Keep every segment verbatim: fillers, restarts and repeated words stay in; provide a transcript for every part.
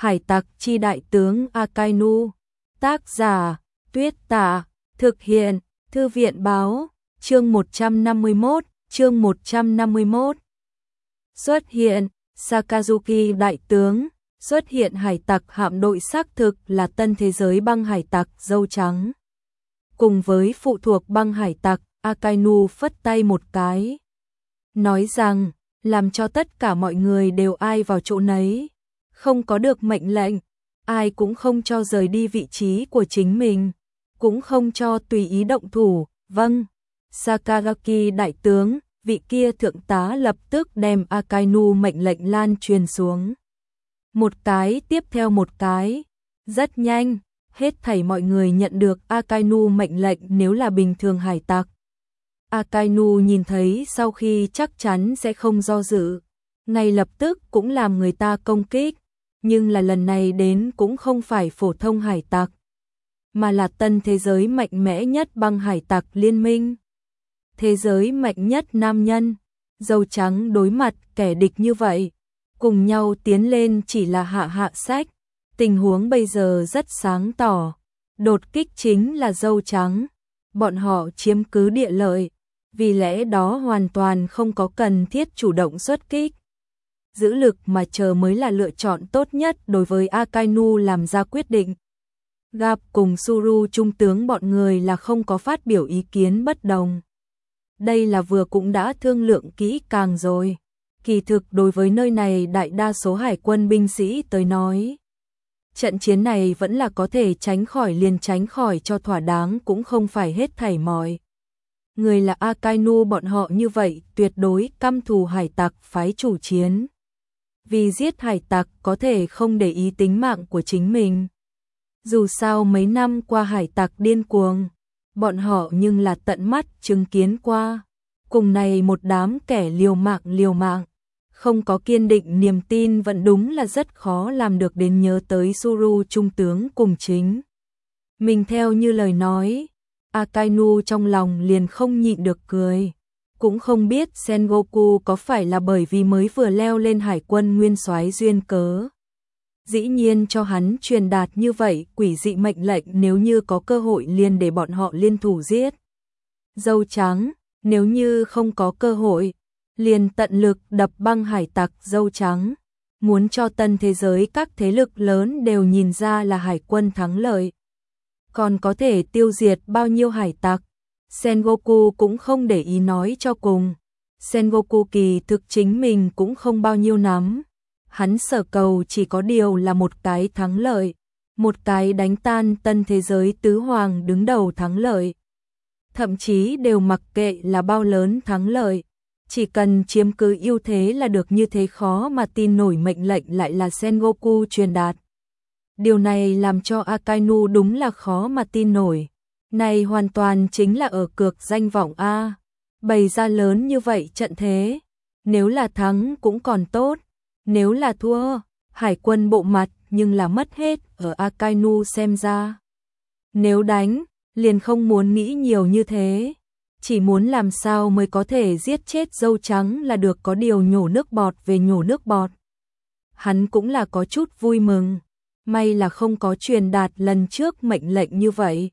Hải tặc chi đại tướng Akainu. Tác giả Tuyết Tả. Thực hiện Thư viện Báo. Chương một trăm năm mươi mốt. Chương một trăm năm mươi mốt. Xuất hiện Sakazuki đại tướng. Xuất hiện hải tặc hạm đội xác thực là tân thế giới băng hải tặc dâu trắng. Cùng với phụ thuộc băng hải tặc, Akainu phất tay một cái. Nói rằng, làm cho tất cả mọi người đều ai vào chỗ nấy. Không có được mệnh lệnh, ai cũng không cho rời đi vị trí của chính mình. Cũng không cho tùy ý động thủ. Vâng, Sakagaki đại tướng, vị kia thượng tá lập tức đem Akainu mệnh lệnh lan truyền xuống. Một cái tiếp theo một cái, rất nhanh, hết thảy mọi người nhận được Akainu mệnh lệnh nếu là bình thường hải tặc. Akainu nhìn thấy sau khi chắc chắn sẽ không do dự, ngay lập tức cũng làm người ta công kích, nhưng là lần này đến cũng không phải phổ thông hải tặc, mà là tân thế giới mạnh mẽ nhất băng hải tặc liên minh. Thế giới mạnh nhất nam nhân, dâu trắng đối mặt kẻ địch như vậy, cùng nhau tiến lên chỉ là hạ hạ sách. Tình huống bây giờ rất sáng tỏ, đột kích chính là dâu trắng, bọn họ chiếm cứ địa lợi, vì lẽ đó hoàn toàn không có cần thiết chủ động xuất kích. Giữ lực mà chờ mới là lựa chọn tốt nhất đối với Akainu làm ra quyết định. Gặp cùng Suru trung tướng bọn người là không có phát biểu ý kiến bất đồng. Đây là vừa cũng đã thương lượng kỹ càng rồi. Kỳ thực đối với nơi này đại đa số hải quân binh sĩ tới nói, trận chiến này vẫn là có thể tránh khỏi liền tránh khỏi cho thỏa đáng, cũng không phải hết thảy mọi người là Akainu bọn họ như vậy tuyệt đối căm thù hải tặc phái chủ chiến. Vì giết hải tặc có thể không để ý tính mạng của chính mình. Dù sao mấy năm qua hải tặc điên cuồng, bọn họ nhưng là tận mắt chứng kiến qua. Cùng này một đám kẻ liều mạng liều mạng, không có kiên định niềm tin vẫn đúng là rất khó làm được. Đến nhớ tới Suru trung tướng cùng chính mình theo như lời nói, Akainu trong lòng liền không nhịn được cười. Cũng không biết Sengoku có phải là bởi vì mới vừa leo lên hải quân nguyên soái duyên cớ, dĩ nhiên cho hắn truyền đạt như vậy quỷ dị mệnh lệnh, nếu như có cơ hội liền để bọn họ liên thủ giết dâu trắng, nếu như không có cơ hội liền tận lực đập băng hải tặc dâu trắng, muốn cho tân thế giới các thế lực lớn đều nhìn ra là hải quân thắng lợi. Còn có thể tiêu diệt bao nhiêu hải tặc, Sengoku cũng không để ý nói cho cùng. Sengoku kỳ thực chính mình cũng không bao nhiêu nắm. Hắn sở cầu chỉ có điều là một cái thắng lợi, một cái đánh tan tân thế giới tứ hoàng đứng đầu thắng lợi. Thậm chí đều mặc kệ là bao lớn thắng lợi, chỉ cần chiếm cứ ưu thế là được. Như thế khó mà tin nổi mệnh lệnh lại là Sengoku truyền đạt. Điều này làm cho Akainu đúng là khó mà tin nổi. Này hoàn toàn chính là ở cược danh vọng a. Bày ra lớn như vậy trận thế, nếu là thắng cũng còn tốt, nếu là thua, hải quân bộ mặt nhưng là mất hết ở Akainu xem ra. Nếu đánh, liền không muốn nghĩ nhiều như thế, chỉ muốn làm sao mới có thể giết chết dâu trắng là được. Có điều nhổ nước bọt về nhổ nước bọt, hắn cũng là có chút vui mừng. May là không có truyền đạt lần trước mệnh lệnh như vậy,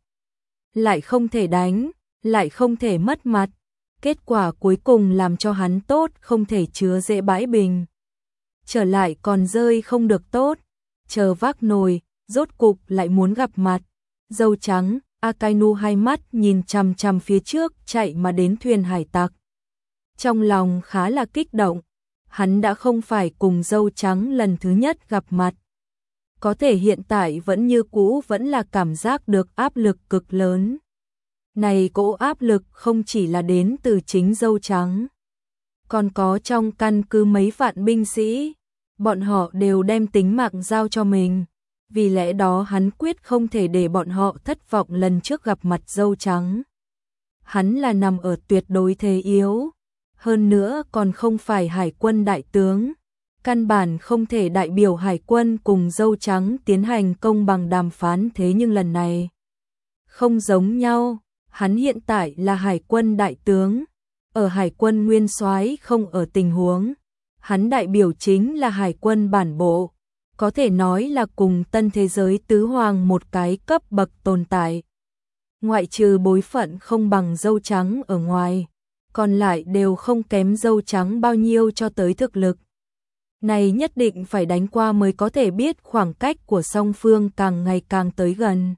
lại không thể đánh, lại không thể mất mặt. Kết quả cuối cùng làm cho hắn tốt không thể chứa dễ bãi bình. Trở lại còn rơi không được tốt, chờ vác nồi, rốt cục lại muốn gặp mặt dâu trắng. Akainu hai mắt nhìn chằm chằm phía trước chạy mà đến thuyền hải tặc, trong lòng khá là kích động. Hắn đã không phải cùng dâu trắng lần thứ nhất gặp mặt, có thể hiện tại vẫn như cũ vẫn là cảm giác được áp lực cực lớn. Này cỗ áp lực không chỉ là đến từ chính dâu trắng, còn có trong căn cứ mấy vạn binh sĩ, bọn họ đều đem tính mạng giao cho mình. Vì lẽ đó hắn quyết không thể để bọn họ thất vọng. Lần trước gặp mặt dâu trắng, hắn là nằm ở tuyệt đối thế yếu, hơn nữa còn không phải hải quân đại tướng, căn bản không thể đại biểu hải quân cùng dâu trắng tiến hành công bằng đàm phán. Thế nhưng lần này không giống nhau, hắn hiện tại là hải quân đại tướng, ở hải quân nguyên soái không ở tình huống, hắn đại biểu chính là hải quân bản bộ, có thể nói là cùng tân thế giới tứ hoàng một cái cấp bậc tồn tại. Ngoại trừ bối phận không bằng dâu trắng ở ngoài, còn lại đều không kém dâu trắng bao nhiêu cho tới thực lực. Này nhất định phải đánh qua mới có thể biết khoảng cách của song phương càng ngày càng tới gần.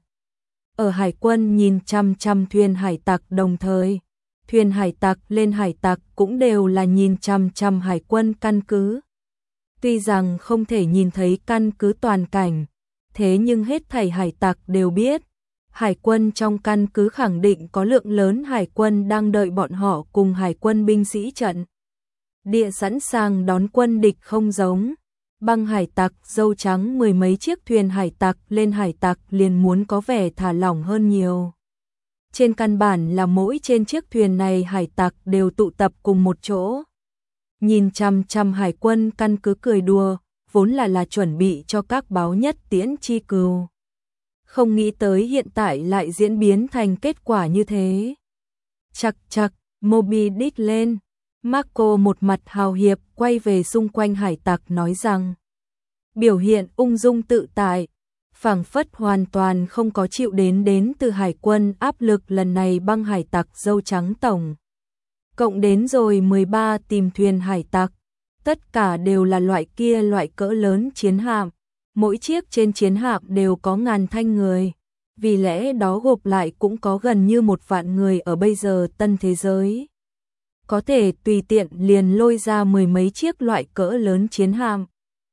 Ở hải quân nhìn chăm chăm thuyền hải tặc đồng thời, thuyền hải tặc lên hải tặc cũng đều là nhìn chăm chăm hải quân căn cứ. Tuy rằng không thể nhìn thấy căn cứ toàn cảnh, thế nhưng hết thảy hải tặc đều biết, hải quân trong căn cứ khẳng định có lượng lớn hải quân đang đợi bọn họ cùng hải quân binh sĩ trận địa sẵn sàng đón quân địch không giống. Băng hải tặc dâu trắng mười mấy chiếc thuyền hải tặc lên hải tặc liền muốn có vẻ thả lỏng hơn nhiều. Trên căn bản là mỗi trên chiếc thuyền này hải tặc đều tụ tập cùng một chỗ. Nhìn chăm chăm hải quân căn cứ cười đùa, vốn là là chuẩn bị cho các báo nhất tiễn chi cừu. Không nghĩ tới hiện tại lại diễn biến thành kết quả như thế. Chặt chặt, Moby Dick lên. Marco một mặt hào hiệp quay về xung quanh hải tặc nói rằng, biểu hiện ung dung tự tại, phảng phất hoàn toàn không có chịu đến đến từ hải quân áp lực lần này. Băng hải tặc dâu trắng tổng cộng đến rồi mười ba tìm thuyền hải tặc, tất cả đều là loại kia loại cỡ lớn chiến hạm, mỗi chiếc trên chiến hạm đều có ngàn thanh người, vì lẽ đó gộp lại cũng có gần như một vạn người. Ở bây giờ tân thế giới, có thể tùy tiện liền lôi ra mười mấy chiếc loại cỡ lớn chiến hạm.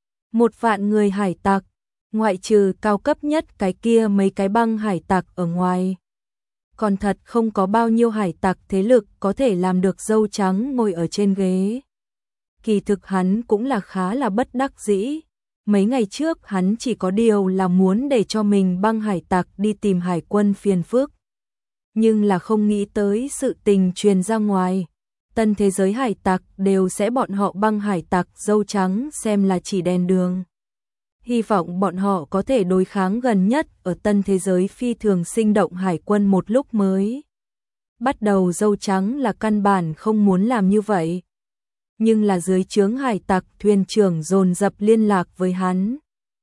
Một vạn người hải tặc, ngoại trừ cao cấp nhất cái kia mấy cái băng hải tặc ở ngoài, còn thật không có bao nhiêu hải tặc thế lực có thể làm được dâu trắng ngồi ở trên ghế. Kỳ thực hắn cũng là khá là bất đắc dĩ. Mấy ngày trước hắn chỉ có điều là muốn để cho mình băng hải tặc đi tìm hải quân phiền phức. Nhưng là không nghĩ tới sự tình truyền ra ngoài. Tân thế giới hải tặc đều sẽ bọn họ băng hải tặc dâu trắng xem là chỉ đèn đường. Hy vọng bọn họ có thể đối kháng gần nhất ở tân thế giới phi thường sinh động hải quân một lúc mới. Bắt đầu dâu trắng là căn bản không muốn làm như vậy. Nhưng là dưới trướng hải tặc thuyền trưởng dồn dập liên lạc với hắn.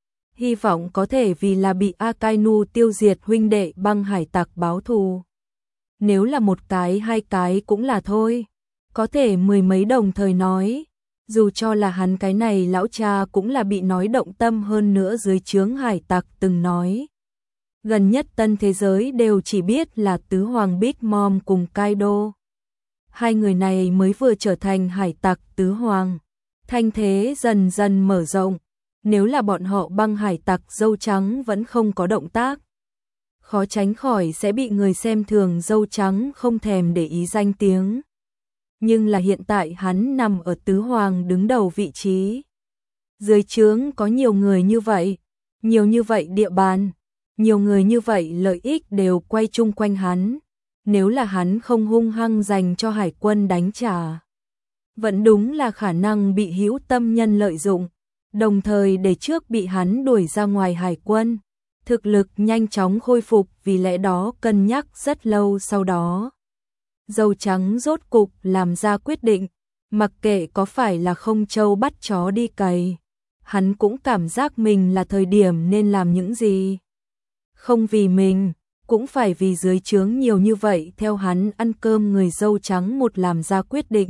Hy vọng có thể vì là bị Akainu tiêu diệt huynh đệ băng hải tặc báo thù. Nếu là một cái hai cái cũng là thôi. Có thể mười mấy đồng thời nói. Dù cho là hắn cái này lão cha cũng là bị nói động tâm hơn nữa dưới trướng hải tặc từng nói. Gần nhất tân thế giới đều chỉ biết là tứ hoàng Big Mom cùng Kaido. Hai người này mới vừa trở thành hải tặc tứ hoàng. Thanh thế dần dần mở rộng. Nếu là bọn họ băng hải tặc dâu trắng vẫn không có động tác, khó tránh khỏi sẽ bị người xem thường dâu trắng không thèm để ý danh tiếng. Nhưng là hiện tại hắn nằm ở tứ hoàng đứng đầu vị trí. Dưới trướng có nhiều người như vậy, nhiều như vậy địa bàn, nhiều người như vậy lợi ích đều quay chung quanh hắn. Nếu là hắn không hung hăng dành cho hải quân đánh trả, vẫn đúng là khả năng bị hữu tâm nhân lợi dụng, đồng thời để trước bị hắn đuổi ra ngoài hải quân. Thực lực nhanh chóng khôi phục, vì lẽ đó cân nhắc rất lâu sau đó. Dâu trắng rốt cục làm ra quyết định, mặc kệ có phải là không trâu bắt chó đi cày, hắn cũng cảm giác mình là thời điểm nên làm những gì. Không vì mình, cũng phải vì dưới trướng nhiều như vậy theo hắn ăn cơm người. Dâu trắng một làm ra quyết định,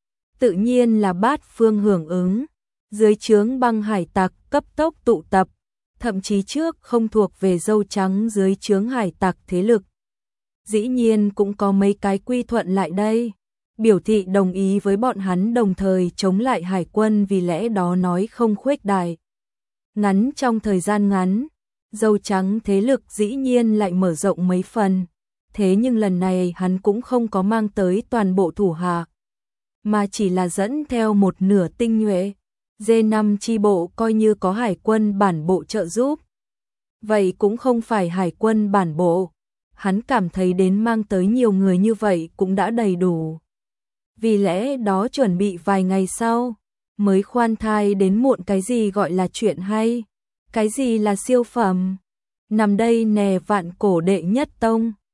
tự nhiên là bát phương hưởng ứng. Dưới trướng băng hải tặc cấp tốc tụ tập, thậm chí trước không thuộc về dâu trắng dưới trướng hải tặc thế lực. Dĩ nhiên cũng có mấy cái quy thuận lại đây, biểu thị đồng ý với bọn hắn đồng thời chống lại hải quân, vì lẽ đó nói không khuếch đại. Ngắn trong thời gian ngắn, dâu trắng thế lực dĩ nhiên lại mở rộng mấy phần, thế nhưng lần này hắn cũng không có mang tới toàn bộ thủ hạ, mà chỉ là dẫn theo một nửa tinh nhuệ. dê năm chi bộ coi như có hải quân bản bộ trợ giúp. Vậy cũng không phải hải quân bản bộ, hắn cảm thấy đến mang tới nhiều người như vậy cũng đã đầy đủ. Vì lẽ đó chuẩn bị vài ngày sau, mới khoan thai đến muộn cái gì gọi là chuyện hay, cái gì là siêu phẩm. Nằm đây nè vạn cổ đệ nhất tông.